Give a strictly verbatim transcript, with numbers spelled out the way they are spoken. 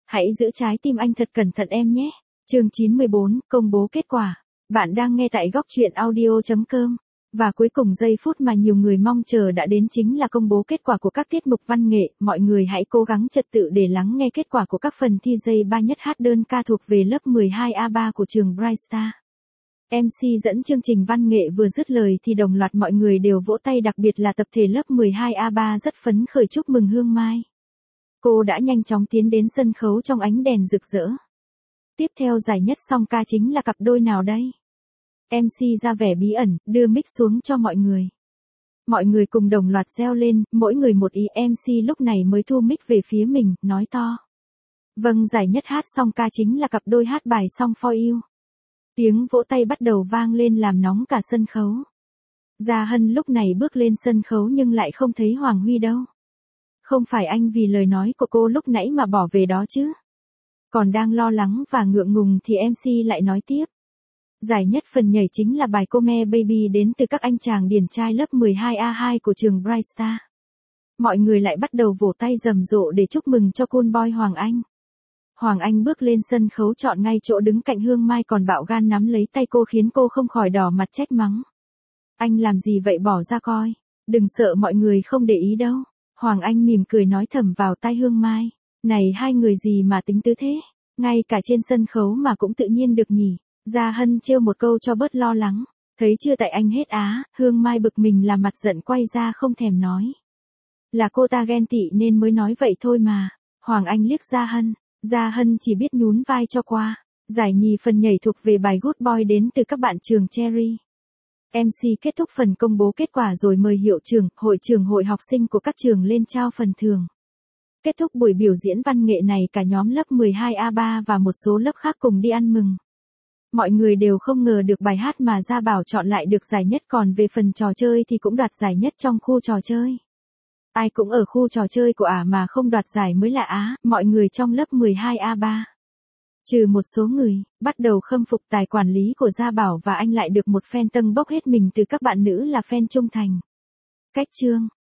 Hãy giữ trái tim anh thật cẩn thận em nhé. Chương chín mươi bốn, công bố kết quả. Bạn đang nghe tại góc truyện audio chấm com. Và cuối cùng giây phút mà nhiều người mong chờ đã đến chính là công bố kết quả của các tiết mục văn nghệ. Mọi người hãy cố gắng trật tự để lắng nghe kết quả của các phần thi dây ba nhất hát đơn ca thuộc về lớp mười hai A ba của trường Bright Star. em xê dẫn chương trình văn nghệ vừa dứt lời thì đồng loạt mọi người đều vỗ tay, đặc biệt là tập thể lớp mười hai A ba rất phấn khởi chúc mừng Hương Mai. Cô đã nhanh chóng tiến đến sân khấu trong ánh đèn rực rỡ. Tiếp theo giải nhất song ca chính là cặp đôi nào đây? em xê ra vẻ bí ẩn, đưa mic xuống cho mọi người. Mọi người cùng đồng loạt reo lên, mỗi người một ý. em xê lúc này mới thu mic về phía mình, nói to. Vâng, giải nhất hát song ca chính là cặp đôi hát bài Song for You. Tiếng vỗ tay bắt đầu vang lên làm nóng cả sân khấu. Gia Hân lúc này bước lên sân khấu nhưng lại không thấy Hoàng Huy đâu. Không phải anh vì lời nói của cô lúc nãy mà bỏ về đó chứ? Còn đang lo lắng và ngượng ngùng thì em xê lại nói tiếp. Giải nhất phần nhảy chính là bài Come Baby đến từ các anh chàng điển trai lớp mười hai A hai của trường Bright Star. Mọi người lại bắt đầu vỗ tay rầm rộ để chúc mừng cho cool boy Hoàng Anh. Hoàng Anh bước lên sân khấu chọn ngay chỗ đứng cạnh Hương Mai, còn bạo gan nắm lấy tay cô khiến cô không khỏi đỏ mặt trách mắng. Anh làm gì vậy, bỏ ra coi. Đừng sợ, mọi người không để ý đâu. Hoàng Anh mỉm cười nói thầm vào tai Hương Mai. Này, hai người gì mà tính tứ thế? Ngay cả trên sân khấu mà cũng tự nhiên được nhỉ. Gia Hân trêu một câu cho bớt lo lắng. Thấy chưa, tại anh hết á. Hương Mai bực mình làm mặt giận quay ra không thèm nói. Là cô ta ghen tị nên mới nói vậy thôi mà. Hoàng Anh liếc Gia Hân. Gia Hân chỉ biết nhún vai cho qua. Giải nhì phần nhảy thuộc về bài Good Boy đến từ các bạn trường Cherry. em xê kết thúc phần công bố kết quả rồi mời hiệu trưởng, hội trưởng hội học sinh của các trường lên trao phần thưởng. Kết thúc buổi biểu diễn văn nghệ này, cả nhóm lớp mười hai A ba và một số lớp khác cùng đi ăn mừng. Mọi người đều không ngờ được bài hát mà Gia Bảo chọn lại được giải nhất, còn về phần trò chơi thì cũng đoạt giải nhất trong khu trò chơi. Ai cũng ở khu trò chơi của ả mà không đoạt giải mới lạ á, mọi người trong lớp mười hai A ba. Trừ một số người, bắt đầu khâm phục tài quản lý của Gia Bảo và anh lại được một fan tâng bốc hết mình từ các bạn nữ là fan trung thành. Cách chương